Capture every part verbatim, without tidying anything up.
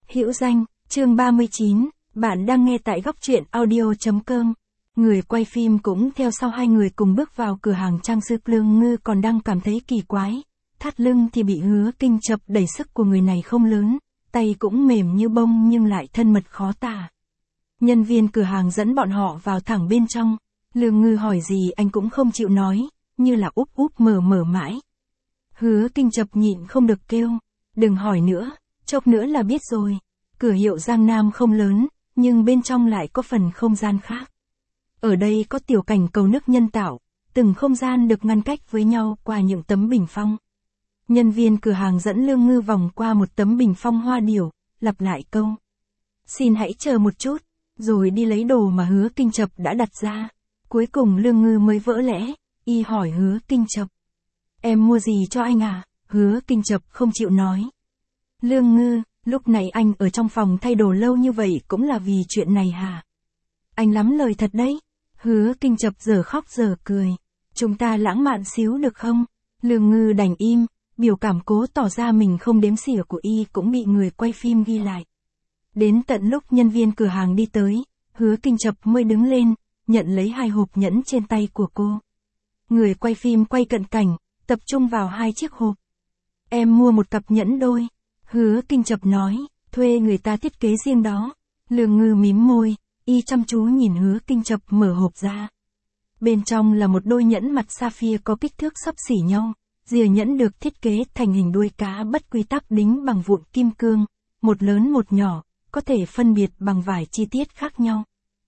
Hữu danh, chương ba mươi chín, bạn đang nghe tại góc truyện audio.com. Người quay phim cũng theo sau hai người cùng bước vào cửa hàng trang sức. Lương Ngư còn đang cảm thấy kỳ quái, thắt lưng thì bị Hứa Kinh chập đẩy, sức của người này không lớn, tay cũng mềm như bông nhưng lại thân mật khó tả. Nhân viên cửa hàng dẫn bọn họ vào thẳng bên trong, Lương Ngư hỏi gì anh cũng không chịu nói, như là úp úp mở mở mãi. Hứa Kinh chập nhịn không được kêu, đừng hỏi nữa, chốc nữa là biết rồi. Cửa hiệu Giang Nam không lớn, nhưng bên trong lại có phần không gian khác. Ở đây có tiểu cảnh cầu nước nhân tạo, từng không gian được ngăn cách với nhau qua những tấm bình phong. Nhân viên cửa hàng dẫn Lương Ngư vòng qua một tấm bình phong hoa điểu, lặp lại câu: "Xin hãy chờ một chút", rồi đi lấy đồ mà Hứa Kinh chập đã đặt ra. Cuối cùng Lương Ngư mới vỡ lẽ, y hỏi Hứa Kinh chập: "Em mua gì cho anh à?" Hứa Kinh chập không chịu nói. Lương Ngư: "Lúc này anh ở trong phòng thay đồ lâu như vậy cũng là vì chuyện này hả? Anh lắm lời thật đấy." Hứa Kinh chập giờ khóc giờ cười. "Chúng ta lãng mạn xíu được không?" Lương Ngư đành im, biểu cảm cố tỏ ra mình không đếm xỉa của y cũng bị người quay phim ghi lại. Đến tận lúc nhân viên cửa hàng đi tới, Hứa Kinh chập mới đứng lên, nhận lấy hai hộp nhẫn trên tay của cô. Người quay phim quay cận cảnh, tập trung vào hai chiếc hộp. "Em mua một cặp nhẫn đôi." Hứa Kinh chập nói, "Thuê người ta thiết kế riêng đó." Lương Ngư mím môi, y chăm chú nhìn Hứa Kinh chập mở hộp ra. Bên trong là một đôi nhẫn mặt sapphire có kích thước xấp xỉ nhau, rìa nhẫn được thiết kế thành hình đuôi cá bất quy tắc đính bằng vụn kim cương, một lớn một nhỏ, có thể phân biệt bằng vài chi tiết khác nhau.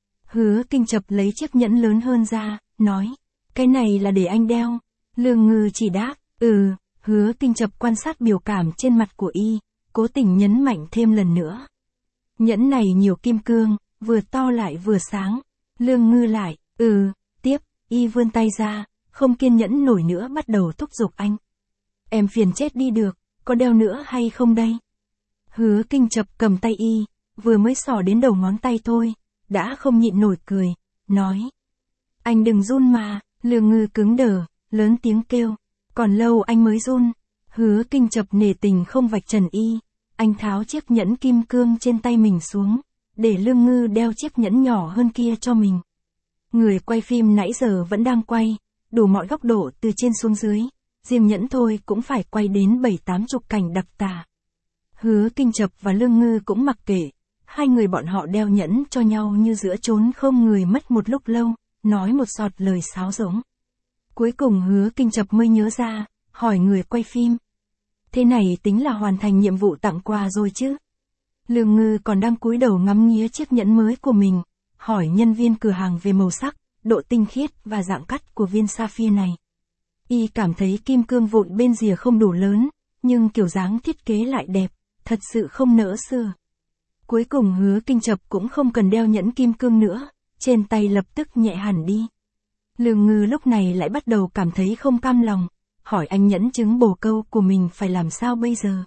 Hứa Kinh chập lấy chiếc nhẫn lớn hơn ra, nói, "Cái này là để anh đeo." Lương Ngư chỉ đáp, "Ừ." Hứa Kinh chập quan sát biểu cảm trên mặt của y, cố tình nhấn mạnh thêm lần nữa. "Nhẫn này nhiều kim cương, vừa to lại vừa sáng." Lương Ngư lại, "Ừ." Tiếp, y vươn tay ra, không kiên nhẫn nổi nữa bắt đầu thúc giục anh. "Em phiền chết đi được, có đeo nữa hay không đây?" Hứa Kinh chập cầm tay y, vừa mới xỏ đến đầu ngón tay thôi, đã không nhịn nổi cười, nói, "Anh đừng run mà." Lương Ngư cứng đờ, lớn tiếng kêu, "Còn lâu anh mới run." Hứa Kinh chập nể tình không vạch trần y, anh tháo chiếc nhẫn kim cương trên tay mình xuống, để Lương Ngư đeo chiếc nhẫn nhỏ hơn kia cho mình. Người quay phim nãy giờ vẫn đang quay, đủ mọi góc độ từ trên xuống dưới, riêng nhẫn thôi cũng phải quay đến bảy tám chục cảnh đặc tả. Hứa Kinh chập và Lương Ngư cũng mặc kệ, hai người bọn họ đeo nhẫn cho nhau như giữa chốn không người mất một lúc lâu, nói một sọt lời sáo rỗng. Cuối cùng Hứa Kinh chập mới nhớ ra, hỏi người quay phim, "Thế này tính là hoàn thành nhiệm vụ tặng quà rồi chứ?" Lương Ngư còn đang cúi đầu ngắm nghía chiếc nhẫn mới của mình, hỏi nhân viên cửa hàng về màu sắc, độ tinh khiết và dạng cắt của viên sapphire này. Y cảm thấy kim cương vụn bên rìa không đủ lớn, nhưng kiểu dáng thiết kế lại đẹp, thật sự không nỡ xưa. Cuối cùng Hứa Kinh chập cũng không cần đeo nhẫn kim cương nữa, trên tay lập tức nhẹ hẳn đi. Lương Ngư lúc này lại bắt đầu cảm thấy không cam lòng, hỏi anh nhẫn trứng bồ câu của mình phải làm sao bây giờ.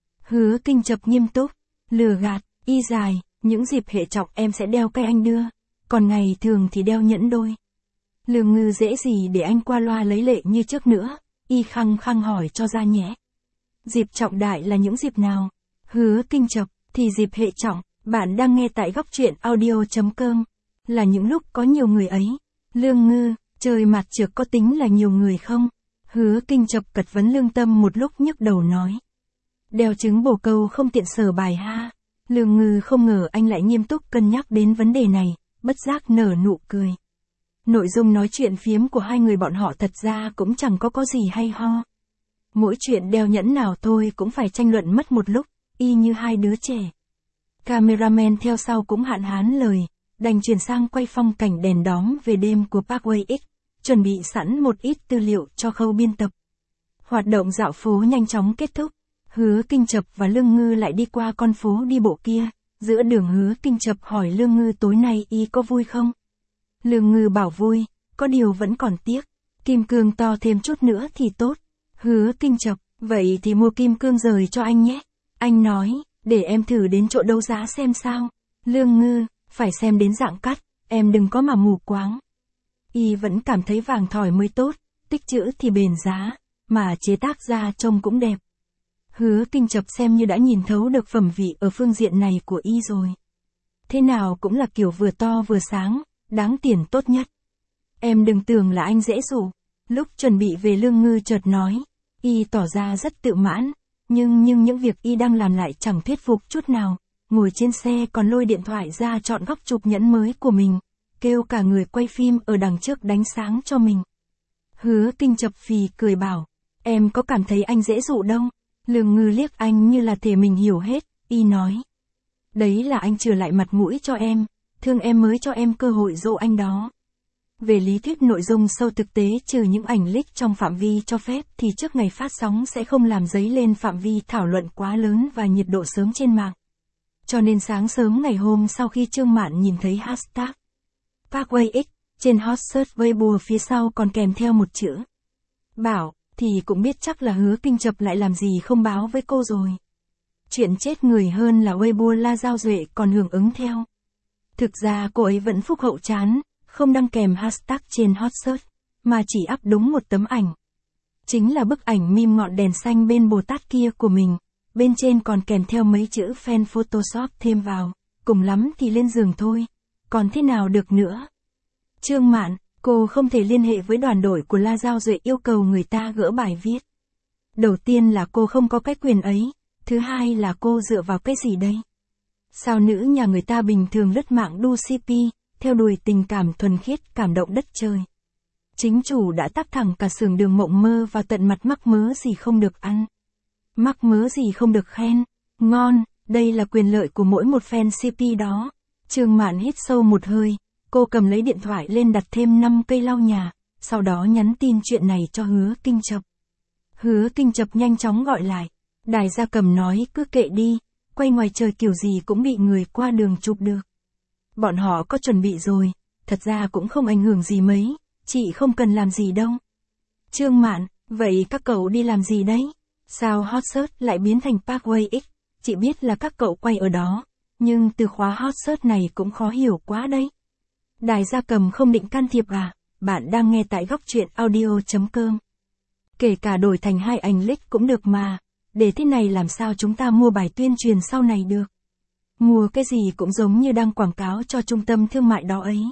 Hứa Kinh chập nghiêm túc, lừa gạt, y dài, "Những dịp hệ trọng em sẽ đeo cái anh đưa, còn ngày thường thì đeo nhẫn đôi." Lương Ngư dễ gì để anh qua loa lấy lệ như trước nữa, y khăng khăng hỏi cho ra nhẽ. "Dịp trọng đại là những dịp nào?" Hứa Kinh chập, "Thì dịp hệ trọng, bạn đang nghe tại góc truyện audio.com, là những lúc có nhiều người ấy." Lương Ngư, "Trời mặt trược có tính là nhiều người không?" Hứa Kinh chập cật vấn lương tâm một lúc nhức đầu nói, "Đeo trứng bồ câu không tiện sờ bài ha." Lương Ngư không ngờ anh lại nghiêm túc cân nhắc đến vấn đề này, bất giác nở nụ cười. Nội dung nói chuyện phiếm của hai người bọn họ thật ra cũng chẳng có có gì hay ho. Mỗi chuyện đeo nhẫn nào thôi cũng phải tranh luận mất một lúc, y như hai đứa trẻ. Cameraman theo sau cũng hạn hán lời, đành chuyển sang quay phong cảnh đèn đóm về đêm của Parkway X, chuẩn bị sẵn một ít tư liệu cho khâu biên tập. Hoạt động dạo phố nhanh chóng kết thúc, Hứa Kinh chập và Lương Ngư lại đi qua con phố đi bộ kia, giữa đường Hứa Kinh chập hỏi Lương Ngư tối nay y có vui không? Lương Ngư bảo vui, có điều vẫn còn tiếc, kim cương to thêm chút nữa thì tốt. Hứa Kinh chập, "Vậy thì mua kim cương rời cho anh nhé." Anh nói, "Để em thử đến chỗ đấu giá xem sao." Lương Ngư, "Phải xem đến dạng cắt, em đừng có mà mù quáng." Y vẫn cảm thấy vàng thỏi mới tốt, tích trữ thì bền giá, mà chế tác ra trông cũng đẹp. Hứa Kinh Chập xem như đã nhìn thấu được phẩm vị ở phương diện này của y rồi. Thế nào cũng là kiểu vừa to vừa sáng, đáng tiền tốt nhất. Em đừng tưởng là anh dễ dụ. Lúc chuẩn bị về Lương Ngư chợt nói, y tỏ ra rất tự mãn, nhưng nhưng những việc y đang làm lại chẳng thuyết phục chút nào. Ngồi trên xe còn lôi điện thoại ra chọn góc chụp nhẫn mới của mình, kêu cả người quay phim ở đằng trước đánh sáng cho mình. Hứa Kinh Chập phì cười bảo, em có cảm thấy anh dễ dụ đâu. Lương Ngư liếc anh như là thể mình hiểu hết, y nói. Đấy là anh chừa lại mặt mũi cho em, thương em mới cho em cơ hội dỗ anh đó. Về lý thuyết nội dung sâu thực tế trừ những ảnh leak trong phạm vi cho phép thì trước ngày phát sóng sẽ không làm dấy lên phạm vi thảo luận quá lớn và nhiệt độ sớm trên mạng. Cho nên sáng sớm ngày hôm sau khi Trương Mạn nhìn thấy hashtag Parkway X trên hot search Weibo phía sau còn kèm theo một chữ Bảo, thì cũng biết chắc là Hứa Kinh Chập lại làm gì không báo với cô rồi. Chuyện chết người hơn là Weibo La Giao Duệ còn hưởng ứng theo. Thực ra cô ấy vẫn phúc hậu chán, không đăng kèm hashtag trên hot search, mà chỉ up đúng một tấm ảnh. Chính là bức ảnh meme ngọn đèn xanh bên Bồ Tát kia của mình, bên trên còn kèm theo mấy chữ fan Photoshop thêm vào, cùng lắm thì lên giường thôi, còn thế nào được nữa. Trương Mạn, cô không thể liên hệ với đoàn đội của La Giao Duệ yêu cầu người ta gỡ bài viết. Đầu tiên là cô không có cái quyền ấy, thứ hai là cô dựa vào cái gì đây? Sao nữ nhà người ta bình thường lướt mạng đu xê pê, theo đuổi tình cảm thuần khiết cảm động đất trời. Chính chủ đã tắp thẳng cả xưởng Đường Mộng Mơ vào tận mặt mắc mớ gì không được ăn. Mắc mớ gì không được khen, ngon, đây là quyền lợi của mỗi một fan xê pê đó. Trương Mạn hít sâu một hơi, cô cầm lấy điện thoại lên đặt thêm năm cây lau nhà, sau đó nhắn tin chuyện này cho Hứa Kinh Chập. Hứa Kinh Chập nhanh chóng gọi lại, Đài Gia Cầm nói cứ kệ đi, quay ngoài trời kiểu gì cũng bị người qua đường chụp được. Bọn họ có chuẩn bị rồi, thật ra cũng không ảnh hưởng gì mấy, chị không cần làm gì đâu. Trương Mạn, vậy các cậu đi làm gì đấy? Sao hot search lại biến thành Parkway X? Chị biết là các cậu quay ở đó, nhưng từ khóa hot search này cũng khó hiểu quá đấy. Đài Gia Cầm không định can thiệp à? Bạn đang nghe tại góc truyện audio chấm com. Kể cả đổi thành hai ảnh leak cũng được mà, để thế này làm sao chúng ta mua bài tuyên truyền sau này được? Mua cái gì cũng giống như đang quảng cáo cho trung tâm thương mại đó ấy.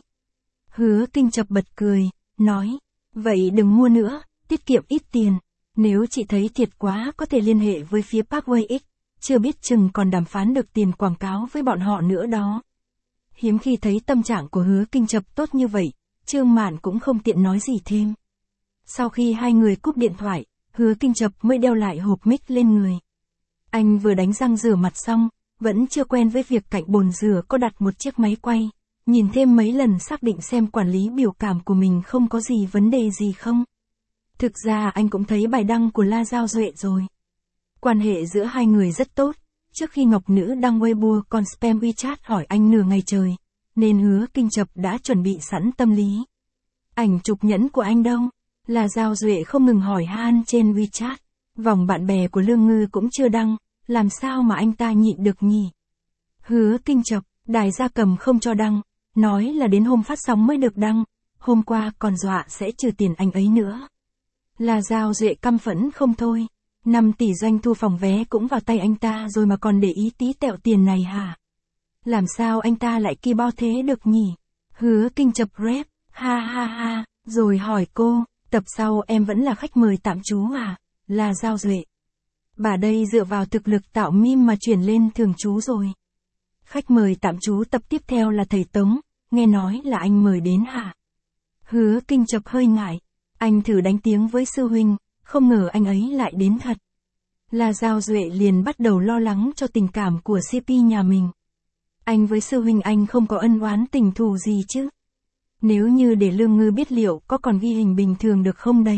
Hứa Kinh Chập bật cười, nói, vậy đừng mua nữa, tiết kiệm ít tiền. Nếu chị thấy thiệt quá có thể liên hệ với phía Parkway X, chưa biết chừng còn đàm phán được tiền quảng cáo với bọn họ nữa đó. Hiếm khi thấy tâm trạng của Hứa Kinh Chập tốt như vậy, Trương Mạn cũng không tiện nói gì thêm. Sau khi hai người cúp điện thoại, Hứa Kinh Chập mới đeo lại hộp mic lên người. Anh vừa đánh răng rửa mặt xong, vẫn chưa quen với việc cạnh bồn rửa có đặt một chiếc máy quay, nhìn thêm mấy lần xác định xem quản lý biểu cảm của mình không có gì vấn đề gì không. Thực ra anh cũng thấy bài đăng của La Giao Duệ rồi. Quan hệ giữa hai người rất tốt, trước khi Ngọc Nữ đăng Weibo còn spam WeChat hỏi anh nửa ngày trời, nên Hứa Kinh Chập đã chuẩn bị sẵn tâm lý. Ảnh chụp nhẫn của anh đâu? La Giao Duệ không ngừng hỏi han trên WeChat, vòng bạn bè của Lương Ngư cũng chưa đăng, làm sao mà anh ta nhịn được nhỉ? Hứa Kinh Chập, Đài Gia Cầm không cho đăng, nói là đến hôm phát sóng mới được đăng, hôm qua còn dọa sẽ trừ tiền anh ấy nữa. La Giao Duệ căm phẫn không thôi, năm tỷ doanh thu phòng vé cũng vào tay anh ta rồi mà còn để ý tí tẹo tiền này hả? Làm sao anh ta lại ki bo thế được nhỉ? Hứa Kinh Chập rep, ha ha ha, rồi hỏi cô, tập sau em vẫn là khách mời tạm trú à? La Giao Duệ, bà đây dựa vào thực lực tạo meme mà chuyển lên thường trú rồi. Khách mời tạm trú tập tiếp theo là thầy Tống, nghe nói là anh mời đến hả? Hứa Kinh Chập hơi ngại, anh thử đánh tiếng với sư huynh, không ngờ anh ấy lại đến thật. La Giao Duệ liền bắt đầu lo lắng cho tình cảm của xê pê nhà mình. Anh với sư huynh anh không có ân oán tình thù gì chứ? Nếu như để Lương Ngư biết liệu có còn ghi hình bình thường được không đấy?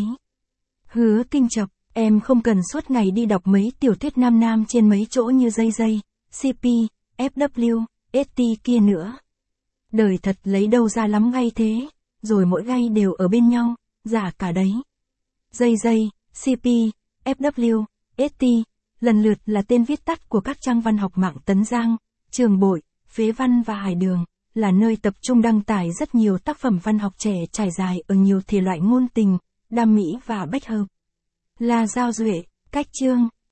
Hứa Kinh Chập, em không cần suốt ngày đi đọc mấy tiểu thuyết nam nam trên mấy chỗ như dây dây, xê pê, ép vê, ét tê kia nữa. Đời thật lấy đâu ra lắm gay thế, rồi mỗi gay đều ở bên nhau, giả cả đấy. Dây dây, xê pê, ép vê, ét tê, lần lượt là tên viết tắt của các trang văn học mạng Tấn Giang, Trường Bội, Phế Văn và Hải Đường, là nơi tập trung đăng tải rất nhiều tác phẩm văn học trẻ trải dài ở nhiều thể loại ngôn tình, đam mỹ và bách hợp. La Giao Duệ, cách chương.